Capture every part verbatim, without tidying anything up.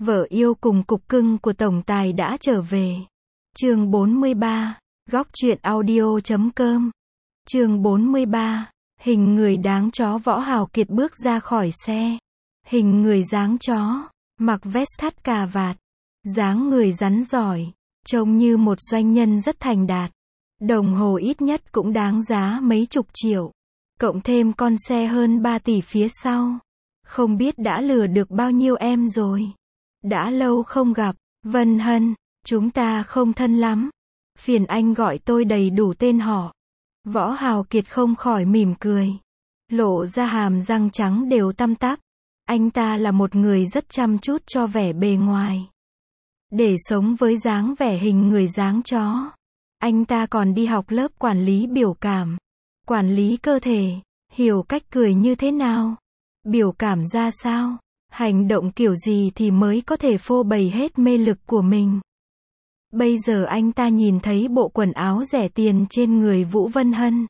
Vợ yêu cùng cục cưng của tổng tài đã trở về. Chương bốn mươi ba, góc truyện audio chấm com. Chương bốn mươi ba, hình người đáng chó. Võ Hào Kiệt bước ra khỏi xe. Hình người dáng chó, mặc vest thắt cà vạt, dáng người rắn giỏi, trông như một doanh nhân rất thành đạt. Đồng hồ ít nhất cũng đáng giá mấy chục triệu, cộng thêm con xe hơn ba tỷ phía sau. Không biết đã lừa được bao nhiêu em rồi. Đã lâu không gặp, Vân Hân, chúng ta không thân lắm. Phiền anh gọi tôi đầy đủ tên họ. Võ Hào Kiệt không khỏi mỉm cười, lộ ra hàm răng trắng đều tăm tắp. Anh ta là một người rất chăm chút cho vẻ bề ngoài. Để sống với dáng vẻ hình người dáng chó, anh ta còn đi học lớp quản lý biểu cảm, quản lý cơ thể, hiểu cách cười như thế nào, biểu cảm ra sao, hành động kiểu gì thì mới có thể phô bày hết mê lực của mình. Bây giờ anh ta nhìn thấy bộ quần áo rẻ tiền trên người Vũ Vân Hân,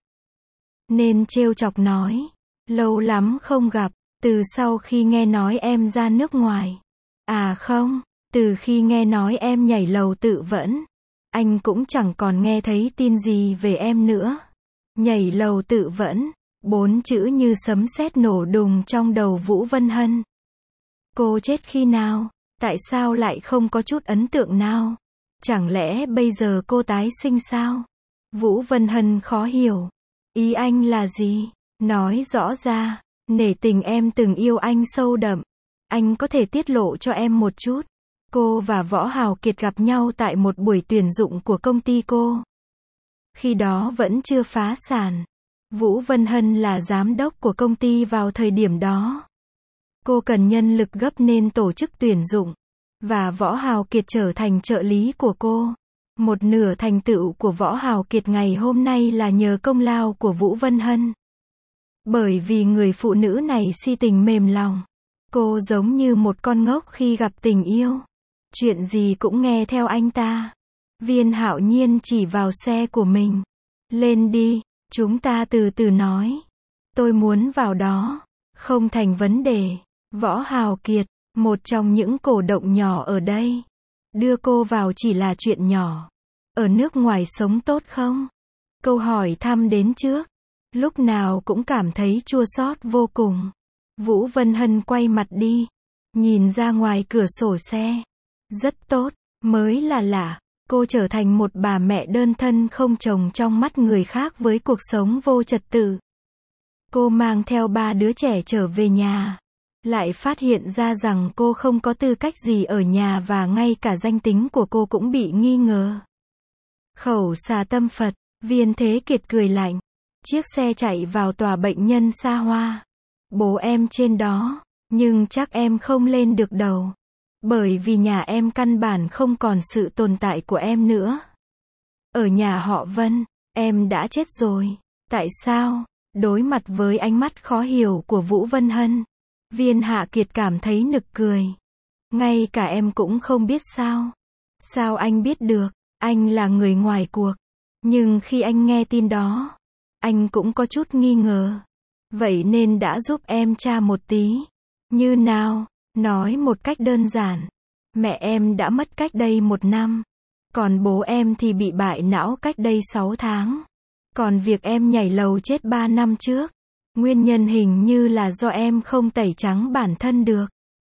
nên trêu chọc nói, lâu lắm không gặp, từ sau khi nghe nói em ra nước ngoài. À không, từ khi nghe nói em nhảy lầu tự vẫn, anh cũng chẳng còn nghe thấy tin gì về em nữa. Nhảy lầu tự vẫn, bốn chữ như sấm sét nổ đùng trong đầu Vũ Vân Hân. Cô chết khi nào? Tại sao lại không có chút ấn tượng nào? Chẳng lẽ bây giờ cô tái sinh sao? Vũ Vân Hân khó hiểu. Ý anh là gì? Nói rõ ra, nể tình em từng yêu anh sâu đậm. Anh có thể tiết lộ cho em một chút. Cô và Võ Hào Kiệt gặp nhau tại một buổi tuyển dụng của công ty cô. Khi đó vẫn chưa phá sản. Vũ Vân Hân là giám đốc của công ty vào thời điểm đó. Cô cần nhân lực gấp nên tổ chức tuyển dụng. Và Võ Hào Kiệt trở thành trợ lý của cô. Một nửa thành tựu của Võ Hào Kiệt ngày hôm nay là nhờ công lao của Vũ Vân Hân. Bởi vì người phụ nữ này si tình mềm lòng. Cô giống như một con ngốc khi gặp tình yêu. Chuyện gì cũng nghe theo anh ta. Viên Hạo Nhiên chỉ vào xe của mình. Lên đi, chúng ta từ từ nói. Tôi muốn vào đó. Không thành vấn đề. Võ Hào Kiệt, một trong những cổ động nhỏ ở đây. Đưa cô vào chỉ là chuyện nhỏ. Ở nước ngoài sống tốt không? Câu hỏi thăm đến trước. Lúc nào cũng cảm thấy chua xót vô cùng. Vũ Vân Hân quay mặt đi. Nhìn ra ngoài cửa sổ xe. Rất tốt, mới là lạ. Cô trở thành một bà mẹ đơn thân không chồng trong mắt người khác với cuộc sống vô trật tự. Cô mang theo ba đứa trẻ trở về nhà. Lại phát hiện ra rằng cô không có tư cách gì ở nhà và ngay cả danh tính của cô cũng bị nghi ngờ. Khẩu xà tâm Phật, Viên Thế Kiệt cười lạnh. Chiếc xe chạy vào tòa bệnh nhân xa hoa. Bố em trên đó, nhưng chắc em không lên được đâu. Bởi vì nhà em căn bản không còn sự tồn tại của em nữa. Ở nhà họ Vân, em đã chết rồi. Tại sao? Đối mặt với ánh mắt khó hiểu của Vũ Vân Hân, Viên Hạ Kiệt cảm thấy nực cười. Ngay cả em cũng không biết sao? Sao anh biết được? Anh là người ngoài cuộc. Nhưng khi anh nghe tin đó, anh cũng có chút nghi ngờ. Vậy nên đã giúp em tra một tí. Như nào? Nói một cách đơn giản. Mẹ em đã mất cách đây một năm. Còn bố em thì bị bại não cách đây sáu tháng. Còn việc em nhảy lầu chết ba năm trước, nguyên nhân hình như là do em không tẩy trắng bản thân được.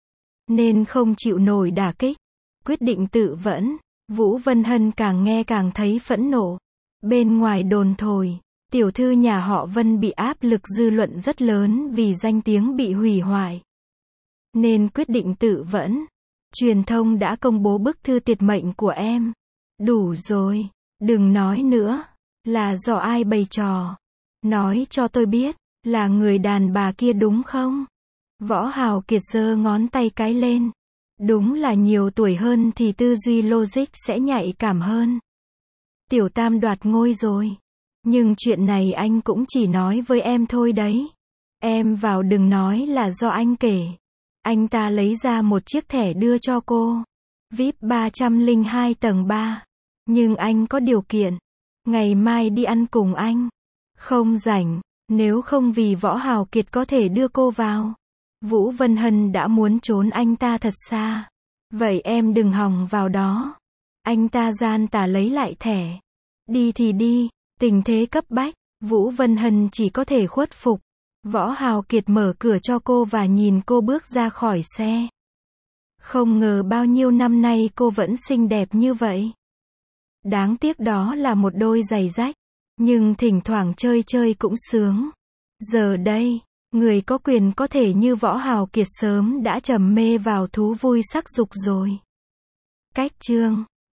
Nên không chịu nổi đả kích. Quyết định tự vẫn. Vũ Vân Hân càng nghe càng thấy phẫn nộ. Bên ngoài đồn thổi, tiểu thư nhà họ Vân bị áp lực dư luận rất lớn vì danh tiếng bị hủy hoại. Nên quyết định tự vẫn. Truyền thông đã công bố bức thư tiệt mệnh của em. Đủ rồi, đừng nói nữa. Là do ai bày trò? Nói cho tôi biết, là người đàn bà kia đúng không? Võ Hào Kiệt giơ ngón tay cái lên. Đúng là nhiều tuổi hơn thì tư duy logic sẽ nhạy cảm hơn. Tiểu Tam đoạt ngôi rồi. Nhưng chuyện này anh cũng chỉ nói với em thôi đấy. Em vào đừng nói là do anh kể. Anh ta lấy ra một chiếc thẻ đưa cho cô. vi ai pi ba trăm lẻ hai tầng ba. Nhưng anh có điều kiện. Ngày mai đi ăn cùng anh. Không rảnh. Nếu không vì Võ Hào Kiệt có thể đưa cô vào. Vũ Vân Hân đã muốn trốn anh ta thật xa. Vậy em đừng hòng vào đó. Anh ta gian tà lấy lại thẻ. Đi thì đi, tình thế cấp bách, Vũ Vân Hân chỉ có thể khuất phục. Võ Hào Kiệt mở cửa cho cô và nhìn cô bước ra khỏi xe. Không ngờ bao nhiêu năm nay cô vẫn xinh đẹp như vậy. Đáng tiếc đó là một đôi giày rách, nhưng thỉnh thoảng chơi chơi cũng sướng. Giờ đây, người có quyền có thể như Võ Hào Kiệt sớm đã trầm mê vào thú vui sắc dục rồi. Cách chương